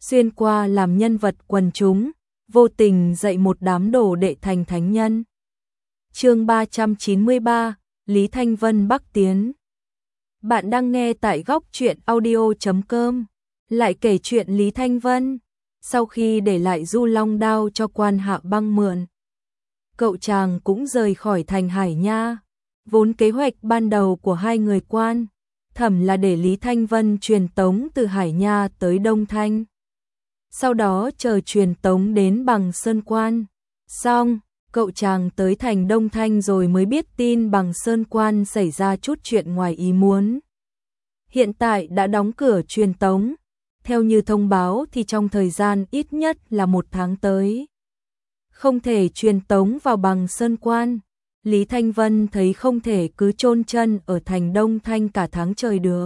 xuyên qua làm nhân vật quần chúng, vô tình dạy một đám đồ đệ thành thánh nhân. Chương 393, Lý Thanh Vân Bắc Tiến. Bạn đang nghe tại góc truyện audio.com. Lại kể chuyện Lý Thanh Vân, sau khi để lại Du Long Đao cho Quan Hạ Băng mượn, cậu chàng cũng rời khỏi thành Hải Nha. Vốn kế hoạch ban đầu của hai người Quan, Thẩm là để Lý Thanh Vân truyền tống từ Hải Nha tới Đông Thanh. Sau đó chờ truyền tống đến Bằng Sơn Quan. Xong, cậu chàng tới thành Đông Thanh rồi mới biết tin Bằng Sơn Quan xảy ra chút chuyện ngoài ý muốn. Hiện tại đã đóng cửa truyền tống. Theo như thông báo thì trong thời gian ít nhất là 1 tháng tới, không thể truyền tống vào Bằng Sơn Quan. Lý Thanh Vân thấy không thể cứ chôn chân ở thành Đông Thanh cả tháng trời được.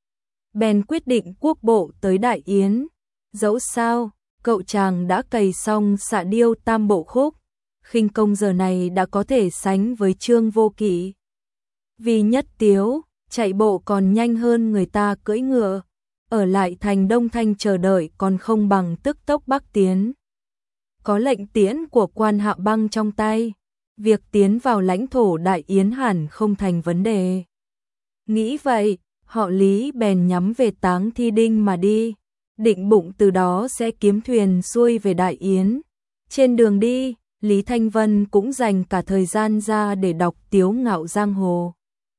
Bèn quyết định quốc bộ tới Đại Yến. Dẫu sao, cậu chàng đã cày xong xạ điêu tam bộ khúc, khinh công giờ này đã có thể sánh với Trương Vô Kỵ. Vì nhất tiếu, chạy bộ còn nhanh hơn người ta cưỡi ngựa, ở lại thành Đông Thanh chờ đợi còn không bằng tức tốc Bắc Tiến. Có lệnh tiễn của Quan Hạ Băng trong tay, việc tiến vào lãnh thổ Đại Yến hẳn không thành vấn đề. Nghĩ vậy, họ Lý bèn nhắm về Táng Thi Đinh mà đi, định bụng từ đó sẽ kiếm thuyền xuôi về Đại Yến. Trên đường đi, Lý Thanh Vân cũng dành cả thời gian ra để đọc Tiếu Ngạo Giang Hồ.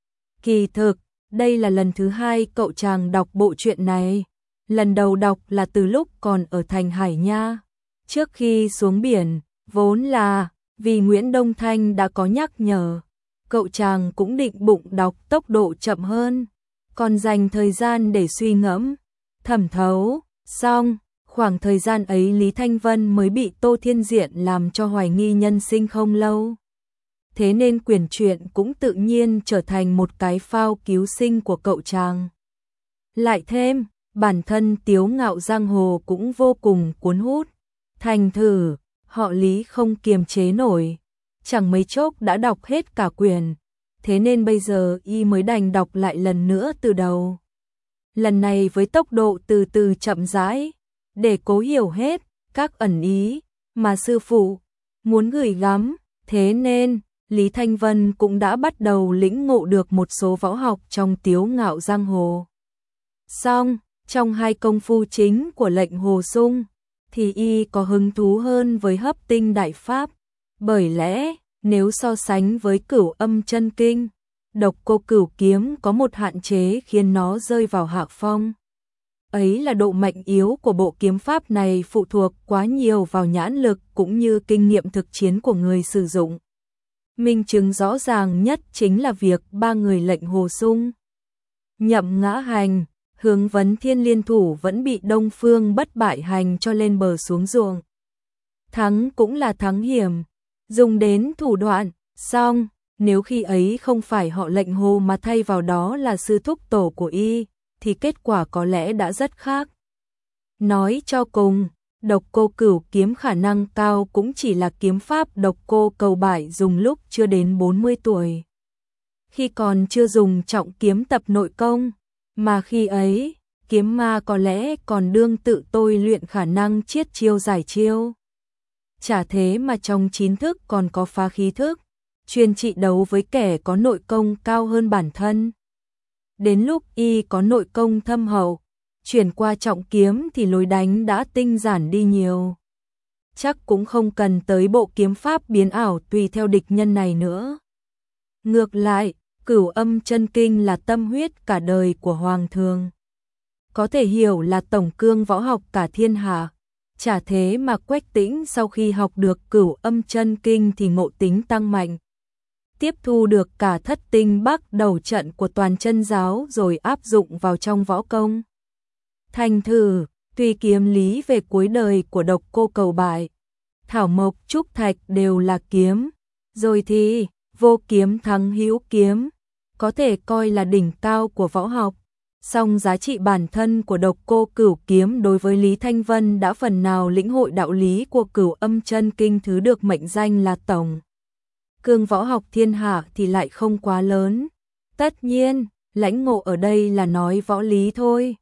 Kỳ thực, đây là lần thứ 2 cậu chàng đọc bộ truyện này. Lần đầu đọc là từ lúc còn ở thành Hải Nha. Trước khi xuống biển, vốn là vì Nguyễn Đông Thanh đã có nhắc nhở, cậu chàng cũng định bụng đọc tốc độ chậm hơn, còn dành thời gian để suy ngẫm, thẩm thấu. Xong, khoảng thời gian ấy Lý Thanh Vân mới bị Tô Thiên Diện làm cho hoài nghi nhân sinh không lâu. Thế nên quyển truyện cũng tự nhiên trở thành một cái phao cứu sinh của cậu chàng. Lại thêm, bản thân Tiếu Ngạo Giang Hồ cũng vô cùng cuốn hút. Thành thử, họ Lý không kiềm chế nổi, chẳng mấy chốc đã đọc hết cả quyển, thế nên bây giờ y mới đành đọc lại lần nữa từ đầu. Lần này với tốc độ từ từ chậm rãi, để cố hiểu hết các ẩn ý mà sư phụ muốn gửi gắm, thế nên Lý Thanh Vân cũng đã bắt đầu lĩnh ngộ được một số võ học trong Tiếu Ngạo Giang Hồ. Xong, trong 2 công phu chính của Lệnh Hồ Sung, thì y có hứng thú hơn với Hấp Tinh Đại Pháp, bởi lẽ nếu so sánh với Cửu Âm Chân Kinh, Độc Cô Cửu Kiếm có một hạn chế khiến nó rơi vào hạ phong. Ấy là độ mạnh yếu của bộ kiếm pháp này phụ thuộc quá nhiều vào nhãn lực cũng như kinh nghiệm thực chiến của người sử dụng. Minh chứng rõ ràng nhất chính là việc 3 người Lệnh Hồ Sung, Nhậm Ngã Hành, Hướng Vấn Thiên liên thủ vẫn bị Đông Phương Bất Bại Hành cho lên bờ xuống ruộng. Thắng cũng là thắng hiểm, dùng đến thủ đoạn. Xong, nếu khi ấy không phải họ Lệnh Hồ mà thay vào đó là sư thúc tổ của y, thì kết quả có lẽ đã rất khác. Nói cho cùng, Độc Cô Cửu Kiếm khả năng cao cũng chỉ là kiếm pháp Độc Cô Cầu Bại dùng lúc chưa đến 40 tuổi. Khi còn chưa dùng trọng kiếm tập nội công, mà khi ấy, kiếm ma có lẽ còn đương tự tôi luyện khả năng chiết chiêu giải chiêu. Chả thế mà trong 9 thức còn có phá khí thức, chuyên trị đấu với kẻ có nội công cao hơn bản thân. Đến lúc y có nội công thâm hậu, chuyển qua trọng kiếm thì lối đánh đã tinh giản đi nhiều. Chắc cũng không cần tới bộ kiếm pháp biến ảo tùy theo địch nhân này nữa. Ngược lại, Cửu Âm Chân Kinh là tâm huyết cả đời của Hoàng thượng, có thể hiểu là tổng cương võ học cả thiên hạ. Chả thế mà Quách Tĩnh sau khi học được Cửu Âm Chân Kinh thì ngộ tính tăng mạnh, tiếp thu được cả thất tinh bắc đầu trận của toàn chân giáo rồi áp dụng vào trong võ công. Thành thử, tuy kiếm lý về cuối đời của Độc Cô Cầu Bại, Thảo Mộc Trúc Thạch đều là kiếm, rồi thì vô kiếm thắng hữu kiếm, có thể coi là đỉnh cao của võ học. Song giá trị bản thân của Độc Cô Cửu Kiếm đối với Lý Thanh Vân đã phần nào lĩnh hội đạo lý của Cửu Âm Chân Kinh thứ được mệnh danh là tổng cương võ học thiên hạ thì lại không quá lớn. Tất nhiên, lãnh ngộ ở đây là nói võ lý thôi.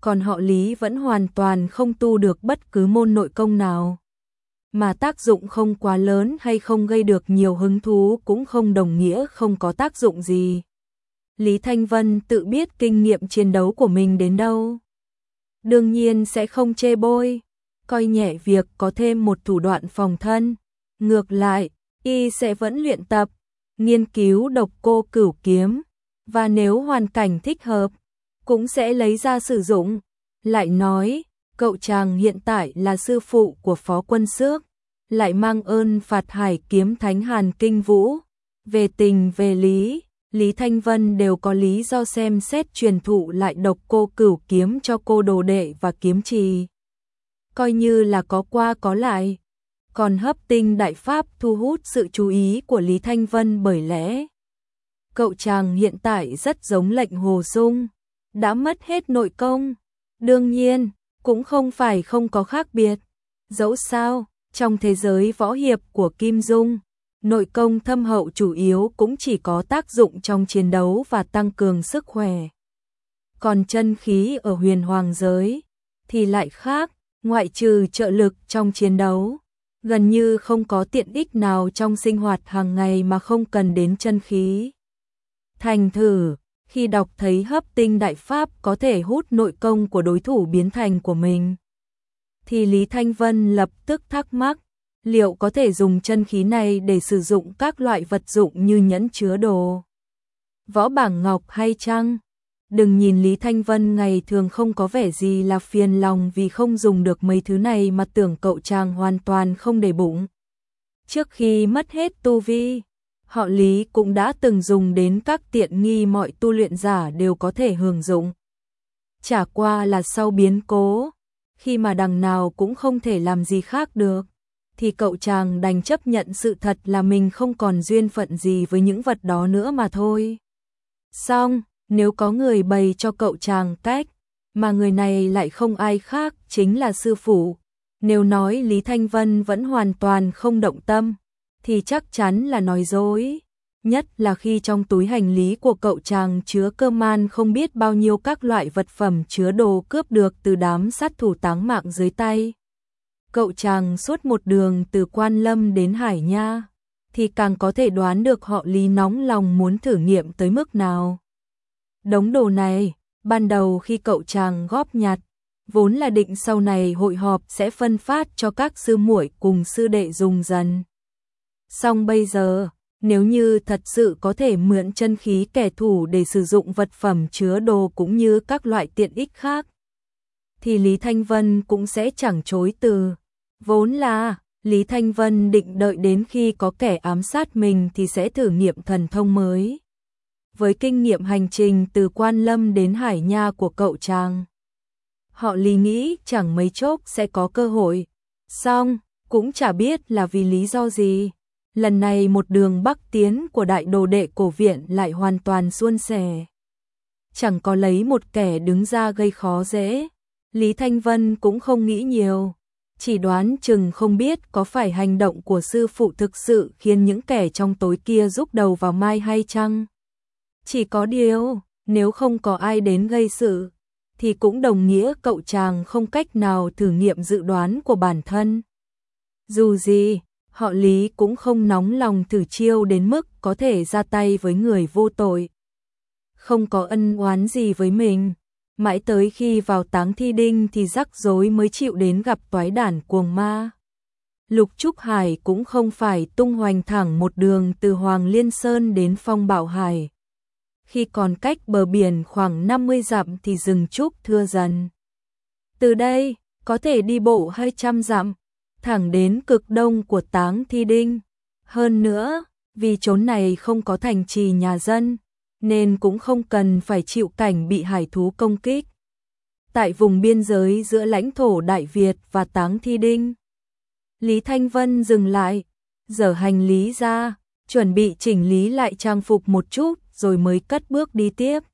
còn họ Lý vẫn hoàn toàn không tu được bất cứ môn nội công nào. Mà tác dụng không quá lớn hay không gây được nhiều hứng thú cũng không đồng nghĩa không có tác dụng gì. Lý Thanh Vân tự biết kinh nghiệm chiến đấu của mình đến đâu. Đương nhiên sẽ không chê bôi, coi nhẹ việc có thêm một thủ đoạn phòng thân. Ngược lại, y sẽ vẫn luyện tập, nghiên cứu độc cô cửu kiếm, và nếu hoàn cảnh thích hợp, cũng sẽ lấy ra sử dụng. Lại nói, cậu chàng hiện tại là sư phụ của Phó Quân Xước, lại mang ơn phạt hải kiếm thánh Hàn Kinh Vũ. Về tình về lý, Lý Thanh Vân đều có lý do xem xét truyền thụ lại độc cô cửu kiếm cho cô đồ đệ và kiếm trì. Coi như là có qua có lại. Còn hấp tinh đại pháp thu hút sự chú ý của Lý Thanh Vân bởi lẽ cậu chàng hiện tại rất giống Lệnh Hồ Dung, đã mất hết nội công. Đương nhiên, cũng không phải không có khác biệt. Dẫu sao, trong thế giới võ hiệp của Kim Dung, nội công thâm hậu chủ yếu cũng chỉ có tác dụng trong chiến đấu và tăng cường sức khỏe. Còn chân khí ở huyền hoàng giới thì lại khác, ngoại trừ trợ lực trong chiến đấu, gần như không có tiện ích nào trong sinh hoạt hàng ngày mà không cần đến chân khí. Thành thử, khi đọc thấy hấp tinh đại pháp có thể hút nội công của đối thủ biến thành của mình, thì Lý Thanh Vân lập tức thắc mắc, liệu có thể dùng chân khí này để sử dụng các loại vật dụng như nhẫn chứa đồ, võ bảng ngọc hay chăng? Đừng nhìn Lý Thanh Vân ngày thường không có vẻ gì là phiền lòng vì không dùng được mấy thứ này mà tưởng cậu chàng hoàn toàn không để bụng. Trước khi mất hết tu vi, họ Lý cũng đã từng dùng đến các tiện nghi mọi tu luyện giả đều có thể hưởng dụng. Chả qua là sau biến cố, khi mà đằng nào cũng không thể làm gì khác được, thì cậu chàng đành chấp nhận sự thật là mình không còn duyên phận gì với những vật đó nữa mà thôi. Xong, nếu có người bày cho cậu chàng cách, mà người này lại không ai khác chính là sư phụ, nếu nói Lý Thanh Vân vẫn hoàn toàn không động tâm, thì chắc chắn là nói dối. Nhất là khi trong túi hành lý của cậu chàng chứa cơ man không biết bao nhiêu các loại vật phẩm chứa đồ cướp được từ đám sát thủ táng mạng dưới tay. Cậu chàng suốt một đường từ Quan Lâm đến Hải Nha, thì càng có thể đoán được họ Lý nóng lòng muốn thử nghiệm tới mức nào. Đống đồ này, ban đầu khi cậu chàng góp nhặt, vốn là định sau này hội họp sẽ phân phát cho các sư muội cùng sư đệ dùng dần. Song bây giờ, nếu như thật sự có thể mượn chân khí kẻ thù để sử dụng vật phẩm chứa đồ cũng như các loại tiện ích khác, thì Lý Thanh Vân cũng sẽ chẳng chối từ. Vốn là, Lý Thanh Vân định đợi đến khi có kẻ ám sát mình thì sẽ thử nghiệm thần thông mới. Với kinh nghiệm hành trình từ Quan Lâm đến Hải Nha của cậu chàng, họ Lý nghĩ chẳng mấy chốc sẽ có cơ hội. Song, cũng chả biết là vì lý do gì, lần này một đường bắc tiến của đại đồ đệ cổ viện lại hoàn toàn suôn sẻ. Chẳng có lấy một kẻ đứng ra gây khó dễ. Lý Thanh Vân cũng không nghĩ nhiều, chỉ đoán chừng không biết có phải hành động của sư phụ thực sự khiến những kẻ trong tối kia rúc đầu vào mai hay chăng. Chỉ có điều, nếu không có ai đến gây sự, thì cũng đồng nghĩa cậu chàng không cách nào thử nghiệm dự đoán của bản thân. Dù gì, họ Lý cũng không nóng lòng thử chiêu đến mức có thể ra tay với người vô tội, không có ân oán gì với mình. Mãi tới khi vào Táng Thi Đinh thì rắc rối mới chịu đến gặp toái đản cuồng ma. Lục Trúc Hải cũng không phải tung hoành thẳng một đường từ Hoàng Liên Sơn đến Phong Bảo Hải. Khi còn cách bờ biển khoảng 50 dặm thì rừng trúc thưa dần. Từ đây, có thể đi bộ 200 dặm, thẳng đến cực đông của Táng Thi Đinh. Hơn nữa, vì chốn này không có thành trì nhà dân, nên cũng không cần phải chịu cảnh bị hải thú công kích. Tại vùng biên giới giữa lãnh thổ Đại Việt và Táng Thi Đinh, Lý Thanh Vân dừng lại, dở hành lý ra, chuẩn bị chỉnh lý lại trang phục một chút rồi mới cất bước đi tiếp.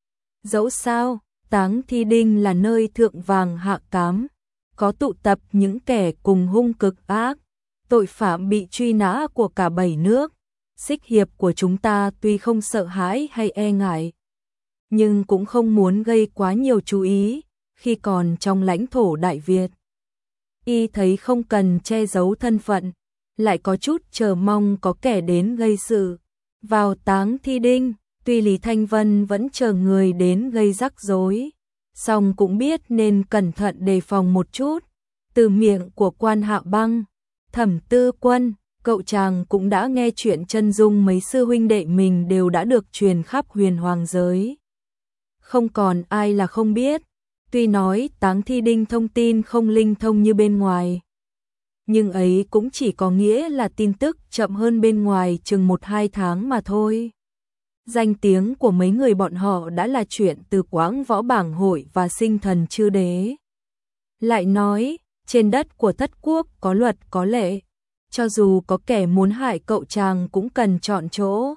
Dẫu sao, Táng Thi Đinh là nơi thượng vàng hạ cám, có tụ tập những kẻ cùng hung cực ác, tội phạm bị truy nã của cả 7 nước. Xích hiệp của chúng ta tuy không sợ hãi hay e ngại, nhưng cũng không muốn gây quá nhiều chú ý, khi còn trong lãnh thổ Đại Việt. Y thấy không cần che giấu thân phận, lại có chút chờ mong có kẻ đến gây sự. Vào táng thi đinh, tuy Lý Thanh Vân vẫn chờ người đến gây rắc rối, song cũng biết nên cẩn thận đề phòng một chút. Từ miệng của Quan Hạ Băng, Thẩm Tư Quân, cậu chàng cũng đã nghe chuyện chân dung mấy sư huynh đệ mình đều đã được truyền khắp huyền hoàng giới. Không còn ai là không biết, tuy nói táng thi đinh thông tin không linh thông như bên ngoài, nhưng ấy cũng chỉ có nghĩa là tin tức chậm hơn bên ngoài chừng 1-2 tháng mà thôi. Danh tiếng của mấy người bọn họ đã là chuyện từ Quáng Võ Bảng Hội và Sinh Thần Chư Đế. Lại nói, trên đất của Thất Quốc có luật có lệ, cho dù có kẻ muốn hại cậu chàng cũng cần chọn chỗ.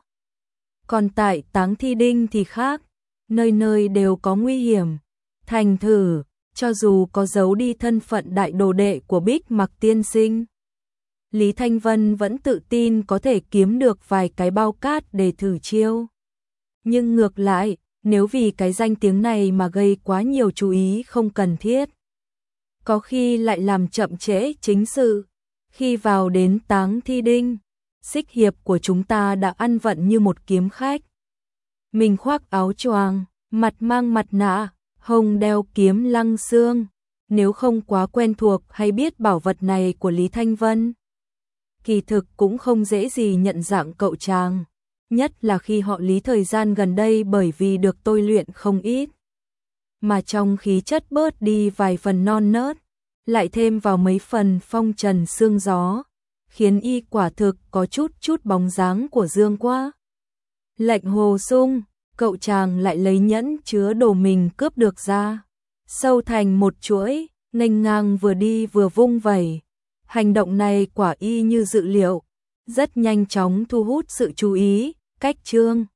Còn tại táng thi đinh thì khác, nơi nơi đều có nguy hiểm. Thành thử, cho dù có giấu đi thân phận đại đồ đệ của Bích Mặc tiên sinh, Lý Thanh Vân vẫn tự tin có thể kiếm được vài cái bao cát để thử chiêu. Nhưng ngược lại, nếu vì cái danh tiếng này mà gây quá nhiều chú ý không cần thiết, có khi lại làm chậm trễ chính sự. Khi vào đến táng thi đinh, Xích Hiệp của chúng ta đã ăn vận như một kiếm khách. Mình khoác áo choàng, mặt mang mặt nạ, hông đeo kiếm lăng xương. Nếu không quá quen thuộc hay biết bảo vật này của Lý Thanh Vân, kỳ thực cũng không dễ gì nhận dạng cậu chàng. Nhất là khi họ Lý thời gian gần đây bởi vì được tôi luyện không ít, mà trong khí chất bớt đi vài phần non nớt, lại thêm vào mấy phần phong trần sương gió, khiến y quả thực có chút bóng dáng của Dương Quá. Lệnh hồ sung, cậu chàng lại lấy nhẫn chứa đồ mình cướp được ra, sâu thành một chuỗi, nghênh ngang vừa đi vừa vung vẩy. Hành động này quả y như dự liệu, rất nhanh chóng thu hút sự chú ý. Cách chương